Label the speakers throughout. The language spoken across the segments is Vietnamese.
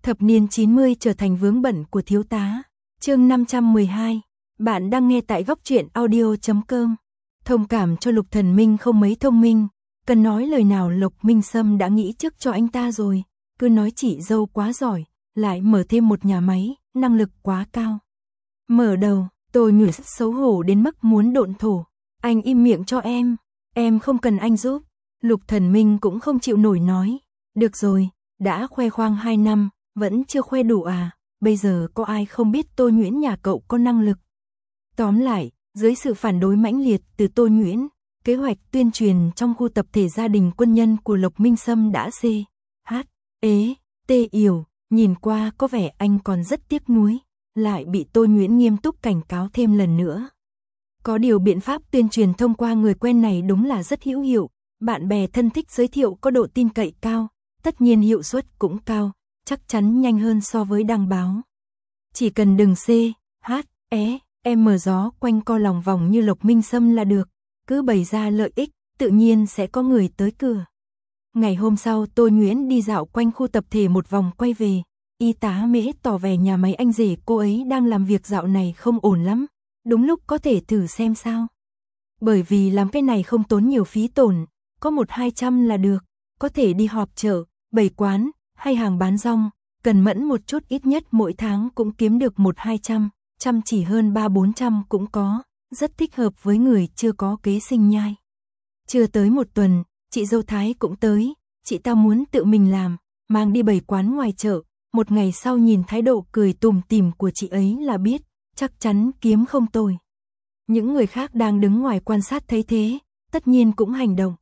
Speaker 1: Thập niên 90 trở thành vướng bận của thiếu tá. Chương 512. Bạn đang nghe tại góc truyện audio.com. Thông cảm cho Lục Thần Minh không mấy thông minh, cần nói lời nào Lục Minh Sâm đã nghĩ trước cho anh ta rồi, cứ nói chị dâu quá giỏi, lại mở thêm một nhà máy, năng lực quá cao. Mở đầu, tôi nhủ xấu hổ đến mức muốn độn thổ. Anh im miệng cho em không cần anh giúp. Lục Thần Minh cũng không chịu nổi nói, được rồi, đã khoe khoang 2 năm, vẫn chưa khoe đủ à, bây giờ có ai không biết Tô Nhuyễn nhà cậu có năng lực. Tóm lại, dưới sự phản đối mãnh liệt từ Tô Nhuyễn, kế hoạch tuyên truyền trong khu tập thể gia đình quân nhân của Lục Minh Sâm đã yểu, nhìn qua có vẻ anh còn rất tiếc nuối, lại bị Tô Nhuyễn nghiêm túc cảnh cáo thêm lần nữa. Có điều biện pháp tuyên truyền thông qua người quen này đúng là rất hữu hiệu, bạn bè thân thích giới thiệu có độ tin cậy cao, tất nhiên hiệu suất cũng cao, chắc chắn nhanh hơn so với đăng báo. Chỉ cần đừng mở gió quanh co lòng vòng như Lục Minh Sâm là được, cứ bày ra lợi ích, tự nhiên sẽ có người tới cửa. Ngày hôm sau Tô Nhuyễn đi dạo quanh khu tập thể một vòng quay về, y tá Mễ tỏ vẻ nhà máy anh rể cô ấy đang làm việc dạo này không ổn lắm, đúng lúc có thể thử xem sao. Bởi vì làm cái này không tốn nhiều phí tổn, có 100-200 là được, có thể đi họp chợ, bày quán, hay hàng bán rong, cần mẫn một chút ít nhất mỗi tháng cũng kiếm được 100-200, chăm chỉ hơn 300-400 cũng có, rất thích hợp với người chưa có kế sinh nhai. Chưa tới một tuần, chị dâu Thái cũng tới, chị ta muốn tự mình làm, mang đi bày quán ngoài chợ, một ngày sau nhìn thái độ cười tủm tỉm của chị ấy là biết, chắc chắn kiếm không tồi. Những người khác đang đứng ngoài quan sát thấy thế, tất nhiên cũng hành động.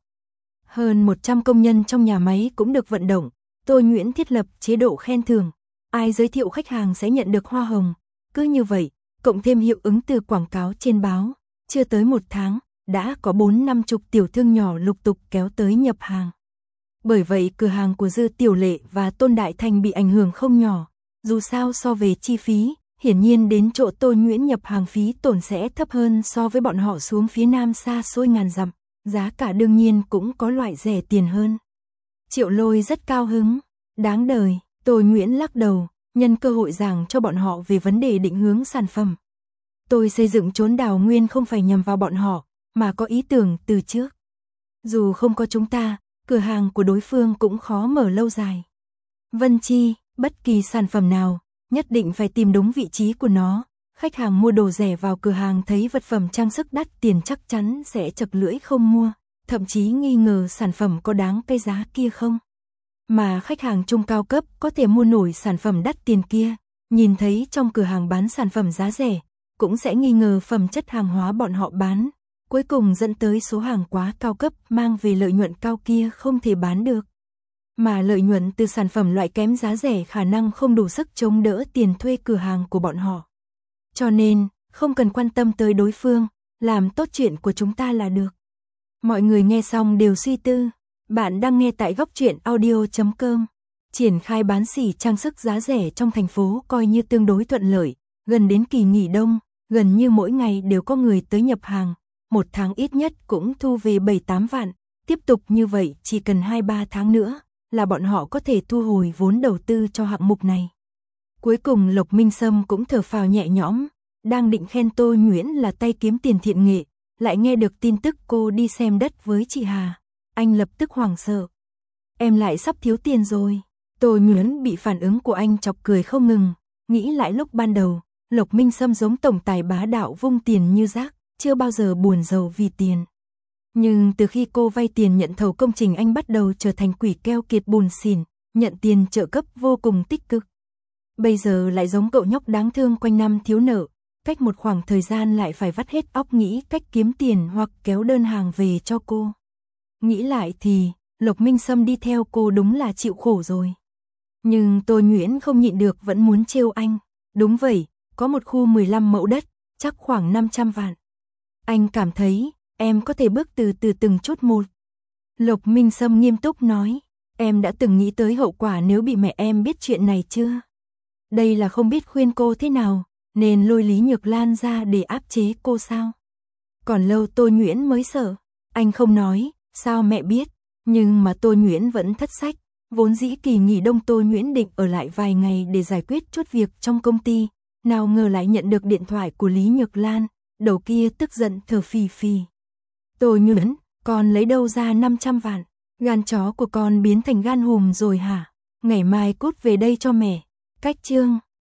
Speaker 1: Hơn 100 công nhân trong nhà máy cũng được vận động, Tô Nhuyễn thiết lập chế độ khen thưởng, ai giới thiệu khách hàng sẽ nhận được hoa hồng, cứ như vậy, cộng thêm hiệu ứng từ quảng cáo trên báo, chưa tới 1 tháng, đã có 40-50 tiểu thương nhỏ lục tục kéo tới nhập hàng. Bởi vậy cửa hàng của Dư Tiểu Lệ và Tôn Đại Thành bị ảnh hưởng không nhỏ, dù sao so về chi phí, hiển nhiên đến chỗ Tô Nhuyễn nhập hàng phí tổn sẽ thấp hơn so với bọn họ xuống phía nam xa xôi ngàn dặm, giá cả đương nhiên cũng có loại rẻ tiền hơn. Triệu Lôi rất cao hứng, đáng đời, Tô Nhuyễn lắc đầu, nhân cơ hội giảng cho bọn họ về vấn đề định hướng sản phẩm. Tôi xây dựng chốn đào nguyên không phải nhằm vào bọn họ, mà có ý tưởng từ trước. Dù không có chúng ta, cửa hàng của đối phương cũng khó mở lâu dài. Vân Chi, bất kỳ sản phẩm nào, nhất định phải tìm đúng vị trí của nó. Khách hàng mua đồ rẻ vào cửa hàng thấy vật phẩm trang sức đắt tiền chắc chắn sẽ chật lưỡi không mua, thậm chí nghi ngờ sản phẩm có đáng cái giá kia không. Mà khách hàng trung cao cấp có thể mua nổi sản phẩm đắt tiền kia, nhìn thấy trong cửa hàng bán sản phẩm giá rẻ, cũng sẽ nghi ngờ phẩm chất hàng hóa bọn họ bán, cuối cùng dẫn tới số hàng quá cao cấp mang về lợi nhuận cao kia không thể bán được. Mà lợi nhuận từ sản phẩm loại kém giá rẻ khả năng không đủ sức chống đỡ tiền thuê cửa hàng của bọn họ. Cho nên, không cần quan tâm tới đối phương, làm tốt chuyện của chúng ta là được. Mọi người nghe xong đều suy tư. Bạn đang nghe tại góc truyện audio.com. Triển khai bán sỉ trang sức giá rẻ trong thành phố coi như tương đối thuận lợi. Gần đến kỳ nghỉ đông, gần như mỗi ngày đều có người tới nhập hàng. 1 tháng ít nhất cũng thu về 7-8 vạn. Tiếp tục như vậy chỉ cần 2-3 tháng nữa là bọn họ có thể thu hồi vốn đầu tư cho hạng mục này. Cuối cùng Lục Minh Sâm cũng thở phào nhẹ nhõm. Đang định khen Tô Nhuyễn là tay kiếm tiền thiện nghệ, lại nghe được tin tức cô đi xem đất với chị Hà. Anh lập tức hoảng sợ. Em lại sắp thiếu tiền rồi. Tô Nhuyễn bị phản ứng của anh chọc cười không ngừng. Nghĩ lại lúc ban đầu, Lục Minh Sâm giống tổng tài bá đạo vung tiền như rác, chưa bao giờ buồn rầu vì tiền. Nhưng từ khi cô vay tiền nhận thầu công trình anh bắt đầu trở thành quỷ keo kiệt buồn xỉn, nhận tiền trợ cấp vô cùng tích cực. Bây giờ lại giống cậu nhóc đáng thương quanh năm thiếu nợ, cách một khoảng thời gian lại phải vắt hết óc nghĩ cách kiếm tiền hoặc kéo đơn hàng về cho cô. Nghĩ lại thì, Lục Minh Sâm đi theo cô đúng là chịu khổ rồi. Nhưng Tô Nhuyễn không nhịn được vẫn muốn trêu anh. Đúng vậy, có một khu 15 mẫu đất, chắc khoảng 500 vạn. Anh cảm thấy, em có thể bước từ từ từng chút một. Lục Minh Sâm nghiêm túc nói, em đã từng nghĩ tới hậu quả nếu bị mẹ em biết chuyện này chưa? Đây là không biết khuyên cô thế nào, nên lôi Lý Nhược Lan ra để áp chế cô sao? Còn lâu Tô Nhuyễn mới sợ, anh không nói, sao mẹ biết? Nhưng mà Tô Nhuyễn vẫn thất sách, Vốn dĩ kỳ nghỉ đông Tô Nhuyễn định ở lại vài ngày để giải quyết chút việc trong công ty, nào ngờ lại nhận được điện thoại của Lý Nhược Lan, đầu kia tức giận thở phì phì. Tô Nhuyễn, con lấy đâu ra 500 vạn, gan chó của con biến thành gan hùm rồi hả? Ngày mai cút về đây cho mẹ. Cách chương